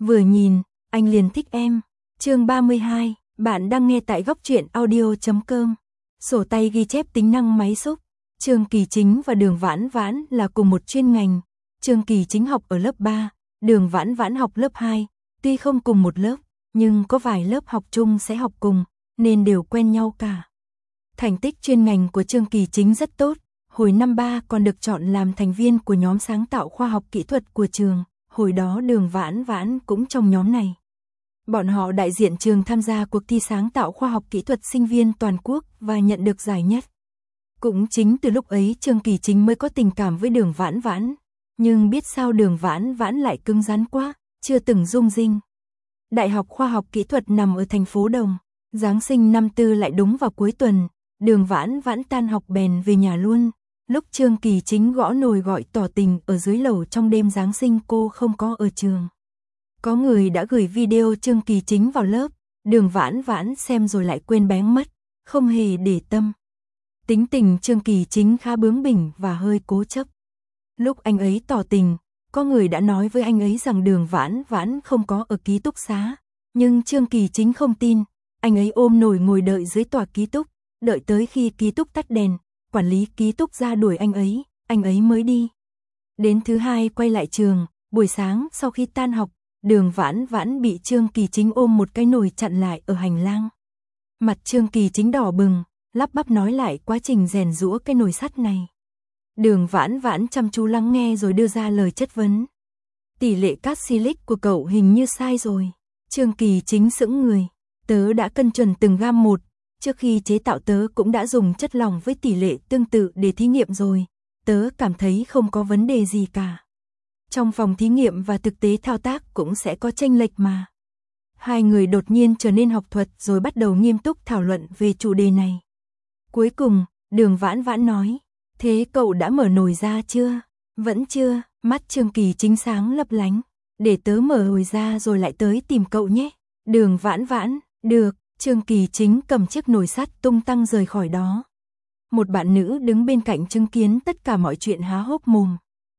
Vừa nhìn, anh liền thích em. Chương 32, bạn đang nghe tại góc truyện audio.com. Sổ tay ghi chép tính năng máy xúc. Trương Kỳ Chính và Đường Vãn Vãn là cùng một chuyên ngành. Trương Kỳ Chính học ở lớp 3, Đường Vãn Vãn học lớp 2. Tuy không cùng một lớp, nhưng có vài lớp học chung sẽ học cùng, nên đều quen nhau cả. Thành tích chuyên ngành của Trương Kỳ Chính rất tốt. Hồi năm 3 còn được chọn làm thành viên của nhóm sáng tạo khoa học kỹ thuật của trường. Hồi đó Đường Vãn Vãn cũng trong nhóm này. Bọn họ đại diện trường tham gia cuộc thi sáng tạo khoa học kỹ thuật sinh viên toàn quốc và nhận được giải nhất. Cũng chính từ lúc ấy Trương Kỳ Chính mới có tình cảm với Đường Vãn Vãn. Nhưng biết sao Đường Vãn Vãn lại cứng rắn quá, chưa từng rung rinh. Đại học khoa học kỹ thuật nằm ở thành phố Đồng. Giáng sinh năm 4 lại đúng vào cuối tuần. Đường Vãn Vãn tan học bèn về nhà luôn. Lúc Trương Kỳ Chính gõ nồi gọi tỏ tình ở dưới lầu trong đêm Giáng sinh cô không có ở trường. Có người đã gửi video Trương Kỳ Chính vào lớp, Đường Vãn Vãn xem rồi lại quên bén mất, không hề để tâm. Tính tình Trương Kỳ Chính khá bướng bỉnh và hơi cố chấp. Lúc anh ấy tỏ tình, có người đã nói với anh ấy rằng Đường Vãn Vãn không có ở ký túc xá, nhưng Trương Kỳ Chính không tin, anh ấy ôm nồi ngồi đợi dưới tòa ký túc, đợi tới khi ký túc tắt đèn, quản lý ký túc ra đuổi anh ấy mới đi. Đến thứ hai quay lại trường, buổi sáng sau khi tan học, Đường Vãn Vãn bị Trương Kỳ Chính ôm một cái nồi chặn lại ở hành lang. Mặt Trương Kỳ Chính đỏ bừng, lắp bắp nói lại quá trình rèn giũa cái nồi sắt này. Đường Vãn Vãn chăm chú lắng nghe rồi đưa ra lời chất vấn. Tỷ lệ carboxylic của cậu hình như sai rồi. Trương Kỳ Chính sững người. Tớ đã cân chuẩn từng gam một. Trước khi chế tạo tớ cũng đã dùng chất lỏng với tỷ lệ tương tự để thí nghiệm rồi. Tớ cảm thấy không có vấn đề gì cả. Trong phòng thí nghiệm và thực tế thao tác cũng sẽ có chênh lệch mà. Hai người đột nhiên trở nên học thuật rồi bắt đầu nghiêm túc thảo luận về chủ đề này. Cuối cùng, Đường Vãn Vãn nói, thế cậu đã mở nồi ra chưa? Vẫn chưa, mắt Trương Kỳ Chính sáng lấp lánh. Để tớ mở nồi ra rồi lại tới tìm cậu nhé. Đường Vãn Vãn, được. Trương Kỳ Chính cầm chiếc nồi sắt tung tăng rời khỏi đó. Một bạn nữ đứng bên cạnh chứng kiến tất cả mọi chuyện há hốc mồm.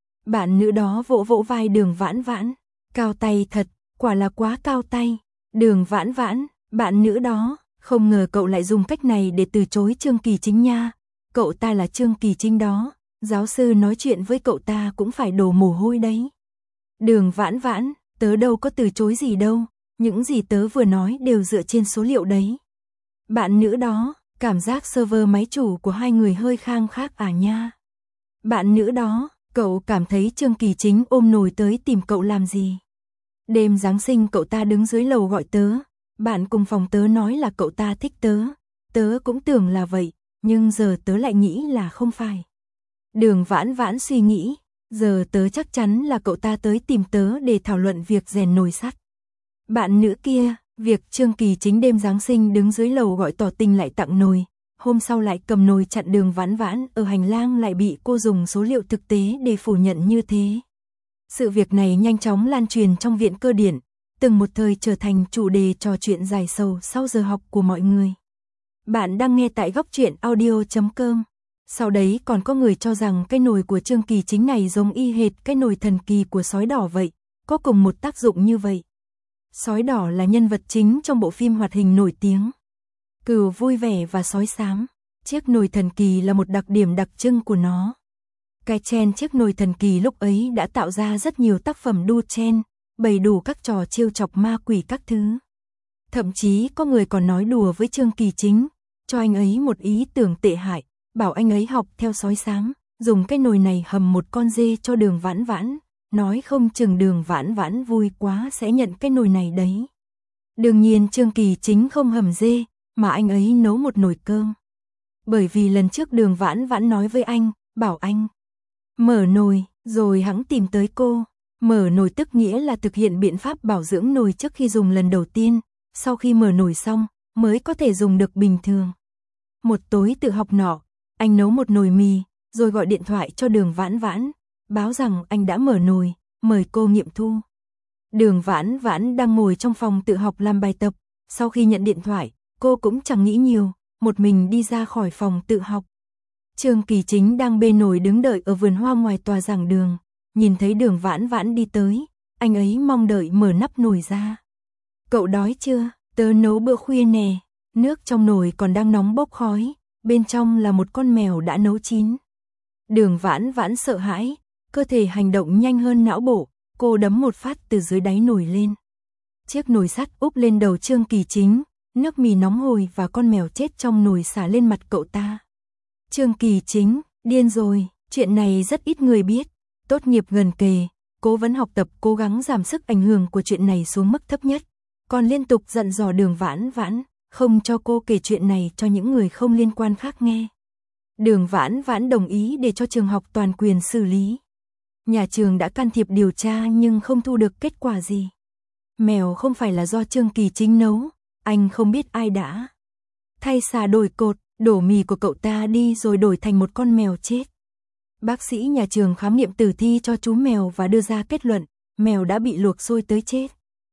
Bạn nữ đó vỗ vỗ vai Đường Vãn Vãn. Cao tay thật, quả là quá cao tay. Đường Vãn Vãn, bạn nữ đó, không ngờ cậu lại dùng cách này để từ chối Trương Kỳ Chính nha. Cậu ta là Trương Kỳ Chính đó. Giáo sư nói chuyện với cậu ta cũng phải đổ mồ hôi đấy. Đường Vãn Vãn, tớ đâu có từ chối gì đâu. Những gì tớ vừa nói đều dựa trên số liệu đấy. Bạn nữ đó, cảm giác server máy chủ của hai người hơi khang khác à nha. Bạn nữ đó, cậu cảm thấy Trương Kỳ Chính ôm nồi tới tìm cậu làm gì? Đêm Giáng sinh cậu ta đứng dưới lầu gọi tớ. Bạn cùng phòng tớ nói là cậu ta thích tớ. Tớ cũng tưởng là vậy, nhưng giờ tớ lại nghĩ là không phải. Đường Vãn Vãn suy nghĩ, giờ tớ chắc chắn là cậu ta tới tìm tớ để thảo luận việc rèn nồi sắt. Bạn nữ kia, việc Trương Kỳ Chính đêm Giáng sinh đứng dưới lầu gọi tỏ tình lại tặng nồi, hôm sau lại cầm nồi chặn Đường Vãn Vãn ở hành lang lại bị cô dùng số liệu thực tế để phủ nhận như thế. Sự việc này nhanh chóng lan truyền trong viện cơ điện, từng một thời trở thành chủ đề trò chuyện dài sầu sau giờ học của mọi người. Bạn đang nghe tại góc truyện audio.com. Sau đấy còn có người cho rằng cái nồi của Trương Kỳ Chính này giống y hệt cái nồi thần kỳ của sói đỏ vậy, có cùng một tác dụng như vậy. Sói đỏ là nhân vật chính trong bộ phim hoạt hình nổi tiếng Cừu Vui Vẻ và Sói Xám. Chiếc nồi thần kỳ là một đặc điểm đặc trưng của nó. Cái chen chiếc nồi thần kỳ lúc ấy đã tạo ra rất nhiều tác phẩm đu chen, bày đủ các trò trêu chọc ma quỷ các thứ. Thậm chí có người còn nói đùa với Trương Kỳ Chính, cho anh ấy một ý tưởng tệ hại, bảo anh ấy học theo Sói Xám, dùng cái nồi này hầm một con dê cho Đường Vãn Vãn. Nói không chừng Đường Vãn Vãn vui quá sẽ nhận cái nồi này đấy. Đương nhiên Trương Kỳ Chính không hầm dê, mà anh ấy nấu một nồi cơm. Bởi vì lần trước Đường Vãn Vãn nói với anh, bảo anh mở nồi, rồi hắn tìm tới cô. Mở nồi tức nghĩa là thực hiện biện pháp bảo dưỡng nồi trước khi dùng lần đầu tiên, sau khi mở nồi xong, mới có thể dùng được bình thường. Một tối tự học nọ, anh nấu một nồi mì, rồi gọi điện thoại cho Đường Vãn Vãn, báo rằng anh đã mở nồi, mời cô nghiệm thu. Đường Vãn Vãn đang ngồi trong phòng tự học làm bài tập, sau khi nhận điện thoại, cô cũng chẳng nghĩ nhiều, một mình đi ra khỏi phòng tự học. Trương Kỳ Chính đang bê nồi đứng đợi ở vườn hoa ngoài tòa giảng đường, nhìn thấy Đường Vãn Vãn đi tới, anh ấy mong đợi mở nắp nồi ra. Cậu đói chưa? Tớ nấu bữa khuya nè. Nước trong nồi còn đang nóng bốc khói, bên trong là một con mèo đã nấu chín. Đường Vãn Vãn sợ hãi, cơ thể hành động nhanh hơn não bộ, cô đấm một phát từ dưới đáy nồi lên. Chiếc nồi sắt úp lên đầu Trương Kỳ Chính, nước mì nóng hổi và con mèo chết trong nồi xả lên mặt cậu ta. Trương Kỳ Chính, điên rồi, chuyện này rất ít người biết. Tốt nghiệp gần kề, cố vấn học tập cố gắng giảm sức ảnh hưởng của chuyện này xuống mức thấp nhất. Còn liên tục dặn dò Đường Vãn Vãn, không cho cô kể chuyện này cho những người không liên quan khác nghe. Đường Vãn Vãn đồng ý để cho trường học toàn quyền xử lý. Nhà trường đã can thiệp điều tra nhưng không thu được kết quả gì. Mèo không phải là do Trương Kỳ Chính nấu, anh không biết ai đã thay xà đổi cột, đổ mì của cậu ta đi rồi đổi thành một con mèo chết. Bác sĩ nhà trường khám nghiệm tử thi cho chú mèo và đưa ra kết luận, mèo đã bị luộc sôi tới chết.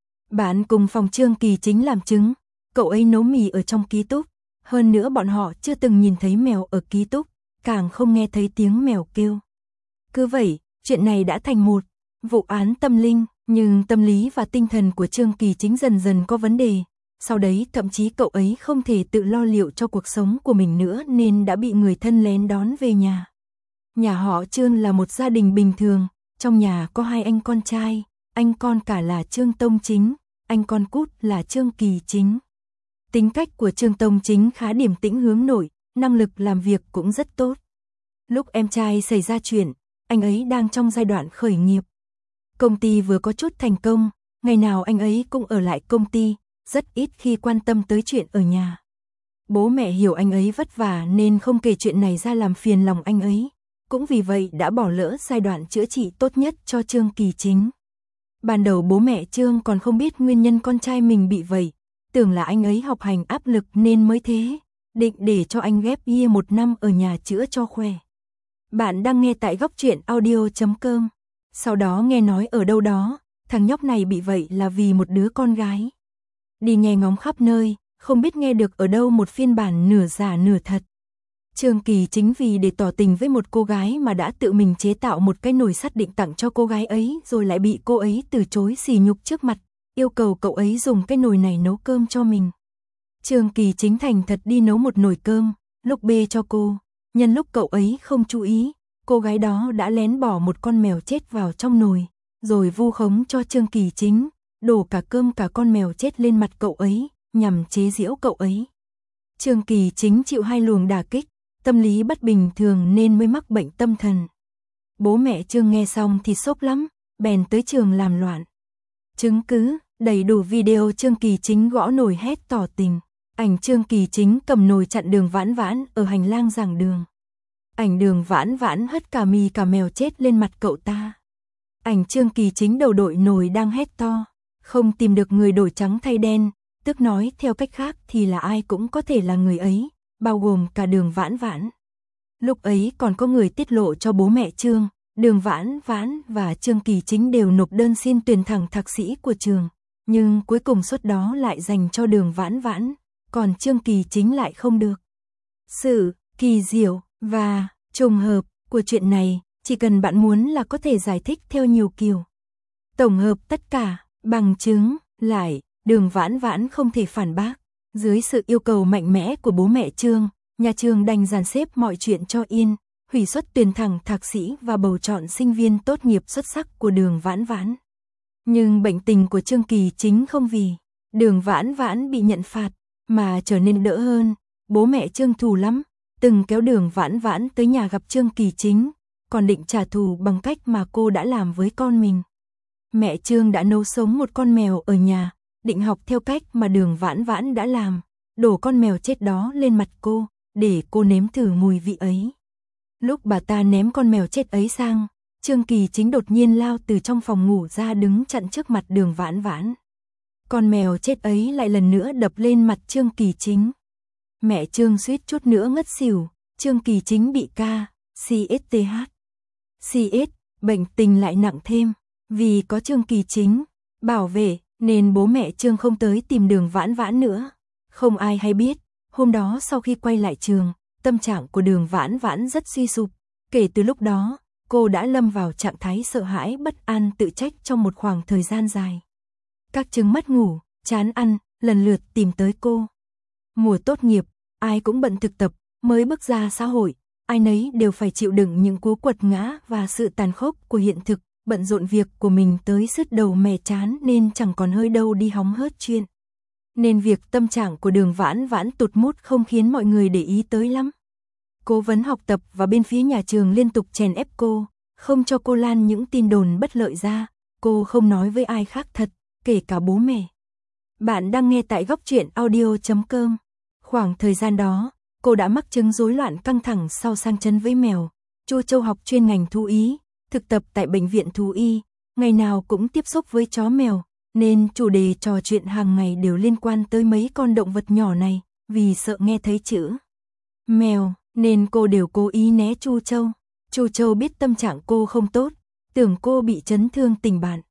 Bạn cùng phòng Trương Kỳ Chính làm chứng, cậu ấy nấu mì ở trong ký túc, hơn nữa bọn họ chưa từng nhìn thấy mèo ở ký túc, càng không nghe thấy tiếng mèo kêu. Cứ vậy, chuyện này đã thành một vụ án tâm linh, nhưng tâm lý và tinh thần của Trương Kỳ Chính dần dần có vấn đề. Sau đấy thậm chí cậu ấy không thể tự lo liệu cho cuộc sống của mình nữa nên đã bị người thân lén đón về nhà. Nhà họ Trương là một gia đình bình thường, trong nhà có 2 anh con trai, anh con cả là Trương Tông Chính, anh con cút là Trương Kỳ Chính. Tính cách của Trương Tông Chính khá điềm tĩnh hướng nội, năng lực làm việc cũng rất tốt. Lúc em trai xảy ra chuyện, anh ấy đang trong giai đoạn khởi nghiệp. Công ty vừa có chút thành công, ngày nào anh ấy cũng ở lại công ty, rất ít khi quan tâm tới chuyện ở nhà. Bố mẹ hiểu anh ấy vất vả nên không kể chuyện này ra làm phiền lòng anh ấy, cũng vì vậy đã bỏ lỡ giai đoạn chữa trị tốt nhất cho Trương Kỳ Chính. Ban đầu bố mẹ Trương còn không biết nguyên nhân con trai mình bị vậy, tưởng là anh ấy học hành áp lực nên mới thế, định để cho anh ghép year 1 năm ở nhà chữa cho khỏe. Bạn đang nghe tại góc truyện audio.com. Sau đó nghe nói ở đâu đó, thằng nhóc này bị vậy là vì một đứa con gái. Đi nghe ngóng khắp nơi, không biết nghe được ở đâu một phiên bản nửa giả nửa thật. Trương Kỳ Chính vì để tỏ tình với một cô gái mà đã tự mình chế tạo một cái nồi sắt định tặng cho cô gái ấy rồi lại bị cô ấy từ chối sỉ nhục trước mặt, yêu cầu cậu ấy dùng cái nồi này nấu cơm cho mình. Trương Kỳ Chính thành thật đi nấu một nồi cơm, lúc bê cho cô, nhân lúc cậu ấy không chú ý, cô gái đó đã lén bỏ một con mèo chết vào trong nồi, rồi vu khống cho Trương Kỳ Chính, đổ cả cơm cả con mèo chết lên mặt cậu ấy, nhằm chế giễu cậu ấy. Trương Kỳ Chính chịu 2 luồng đả kích, tâm lý bất bình thường nên mới mắc bệnh tâm thần. Bố mẹ Trương nghe xong thì sốc lắm, bèn tới trường làm loạn. Chứng cứ, đầy đủ video Trương Kỳ Chính gõ nồi hét tỏ tình. Ảnh Trương Kỳ Chính cầm nồi chặn Đường Vãn Vãn ở hành lang giảng đường. Ảnh Đường Vãn Vãn hất cả mì cả mèo chết lên mặt cậu ta. Ảnh Trương Kỳ Chính đầu đội nồi đang hét to, không tìm được người đổi trắng thay đen, tức nói theo cách khác thì là ai cũng có thể là người ấy, bao gồm cả Đường Vãn Vãn. Lúc ấy còn có người tiết lộ cho bố mẹ Trương, Đường Vãn Vãn và Trương Kỳ Chính đều nộp đơn xin tuyển thẳng thạc sĩ của trường, nhưng cuối cùng suất đó lại dành cho Đường Vãn Vãn, còn Trương Kỳ Chính lại không được. Sự kỳ diệu và trùng hợp của chuyện này, chỉ cần bạn muốn là có thể giải thích theo nhiều kiểu. Tổng hợp tất cả, bằng chứng, lại, Đường Vãn Vãn không thể phản bác. Dưới sự yêu cầu mạnh mẽ của bố mẹ Trương, nhà trường đành dàn xếp mọi chuyện cho yên, hủy suất tuyển thẳng thạc sĩ và bầu chọn sinh viên tốt nghiệp xuất sắc của Đường Vãn Vãn. Nhưng bệnh tình của Trương Kỳ Chính không vì Đường Vãn Vãn bị nhận phạt mà trở nên đỡ hơn. Bố mẹ Trương thù lắm, từng kéo Đường Vãn Vãn tới nhà gặp Trương Kỳ Chính, còn định trả thù bằng cách mà cô đã làm với con mình. Mẹ Trương đã nấu sống một con mèo ở nhà, định học theo cách mà Đường Vãn Vãn đã làm, đổ con mèo chết đó lên mặt cô, để cô nếm thử mùi vị ấy. Lúc bà ta ném con mèo chết ấy sang, Trương Kỳ Chính đột nhiên lao từ trong phòng ngủ ra đứng chặn trước mặt Đường Vãn Vãn. Con mèo chết ấy lại lần nữa đập lên mặt Trương Kỳ Chính. Mẹ Trương suýt chút nữa ngất xỉu, Trương Kỳ Chính bị CS, bệnh tình lại nặng thêm, vì có Trương Kỳ Chính bảo vệ nên bố mẹ Trương không tới tìm Đường Vãn Vãn nữa. Không ai hay biết, hôm đó sau khi quay lại trường, tâm trạng của Đường Vãn Vãn rất suy sụp. Kể từ lúc đó, cô đã lâm vào trạng thái sợ hãi bất an tự trách trong một khoảng thời gian dài. Các chứng mất ngủ, chán ăn, lần lượt tìm tới cô. Mùa tốt nghiệp, ai cũng bận thực tập, mới bước ra xã hội, ai nấy đều phải chịu đựng những cú quật ngã và sự tàn khốc của hiện thực, bận rộn việc của mình tới sứt đầu mẻ chán nên chẳng còn hơi đâu đi hóng hớt chuyện. Nên việc tâm trạng của Đường Vãn Vãn tụt mút không khiến mọi người để ý tới lắm. Cố vấn học tập và bên phía nhà trường liên tục chèn ép cô, không cho cô lan những tin đồn bất lợi ra, cô không nói với ai khác thật, kể cả bố mẹ. Bạn đang nghe tại Góc Truyện Audio.com. Khoảng thời gian đó, cô đã mắc chứng rối loạn căng thẳng sau sang chấn với mèo. Chu Châu học chuyên ngành thú y, thực tập tại bệnh viện thú y, ngày nào cũng tiếp xúc với chó mèo, nên chủ đề trò chuyện hàng ngày đều liên quan tới mấy con động vật nhỏ này, vì sợ nghe thấy chữ mèo, nên cô đều cố ý né Chu Châu. Chu Châu biết tâm trạng cô không tốt, tưởng cô bị chấn thương tình bạn.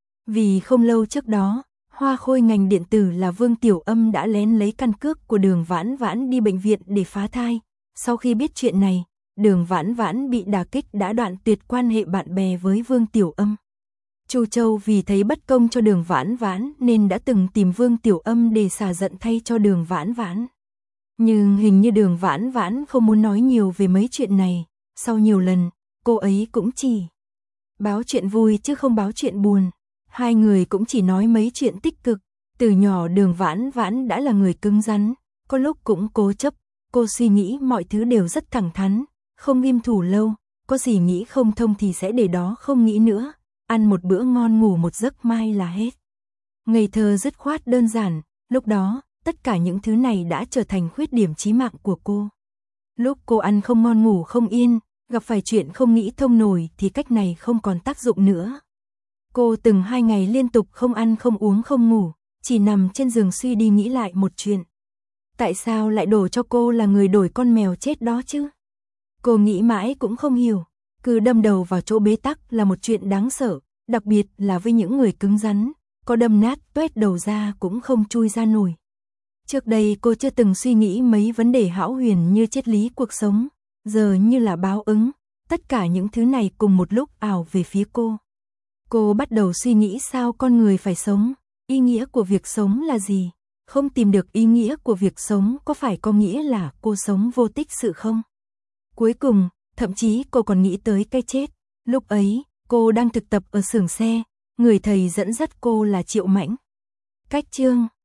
Vì không lâu trước đó, hoa khôi ngành điện tử là Vương Tiểu Âm đã lén lấy căn cước của Đường Vãn Vãn đi bệnh viện để phá thai. Sau khi biết chuyện này, Đường Vãn Vãn bị đả kích đã đoạn tuyệt quan hệ bạn bè với Vương Tiểu Âm. Chu Châu vì thấy bất công cho Đường Vãn Vãn nên đã từng tìm Vương Tiểu Âm để xả giận thay cho Đường Vãn Vãn. Nhưng hình như Đường Vãn Vãn không muốn nói nhiều về mấy chuyện này, sau nhiều lần, cô ấy cũng chỉ báo chuyện vui chứ không báo chuyện buồn. Hai người cũng chỉ nói mấy chuyện tích cực. Từ nhỏ Đường Vãn Vãn đã là người cứng rắn, có lúc cũng cố chấp, cô suy nghĩ mọi thứ đều rất thẳng thắn, không im thủ lâu, có gì nghĩ không thông thì sẽ để đó không nghĩ nữa, ăn một bữa ngon ngủ một giấc mai là hết. Ngây thơ dứt khoát đơn giản, lúc đó, tất cả những thứ này đã trở thành khuyết điểm chí mạng của cô. Lúc cô ăn không ngon ngủ không yên, gặp phải chuyện không nghĩ thông nổi thì cách này không còn tác dụng nữa. Cô từng 2 ngày liên tục không ăn không uống không ngủ, chỉ nằm trên giường suy đi nghĩ lại một chuyện. Tại sao lại đổ cho cô là người đổi con mèo chết đó chứ? Cô nghĩ mãi cũng không hiểu, cứ đâm đầu vào chỗ bế tắc là một chuyện đáng sợ, đặc biệt là với những người cứng rắn, có đâm nát tuét đầu ra cũng không chui ra nổi. Trước đây cô chưa từng suy nghĩ mấy vấn đề hão huyền như triết lý cuộc sống, giờ như là báo ứng, tất cả những thứ này cùng một lúc ảo về phía cô. Cô bắt đầu suy nghĩ sao con người phải sống, ý nghĩa của việc sống là gì, không tìm được ý nghĩa của việc sống có phải có nghĩa là cô sống vô tích sự không? Cuối cùng, thậm chí cô còn nghĩ tới cái chết. Lúc ấy, cô đang thực tập ở xưởng xe, người thầy dẫn dắt cô là Triệu Mãnh. Cách chương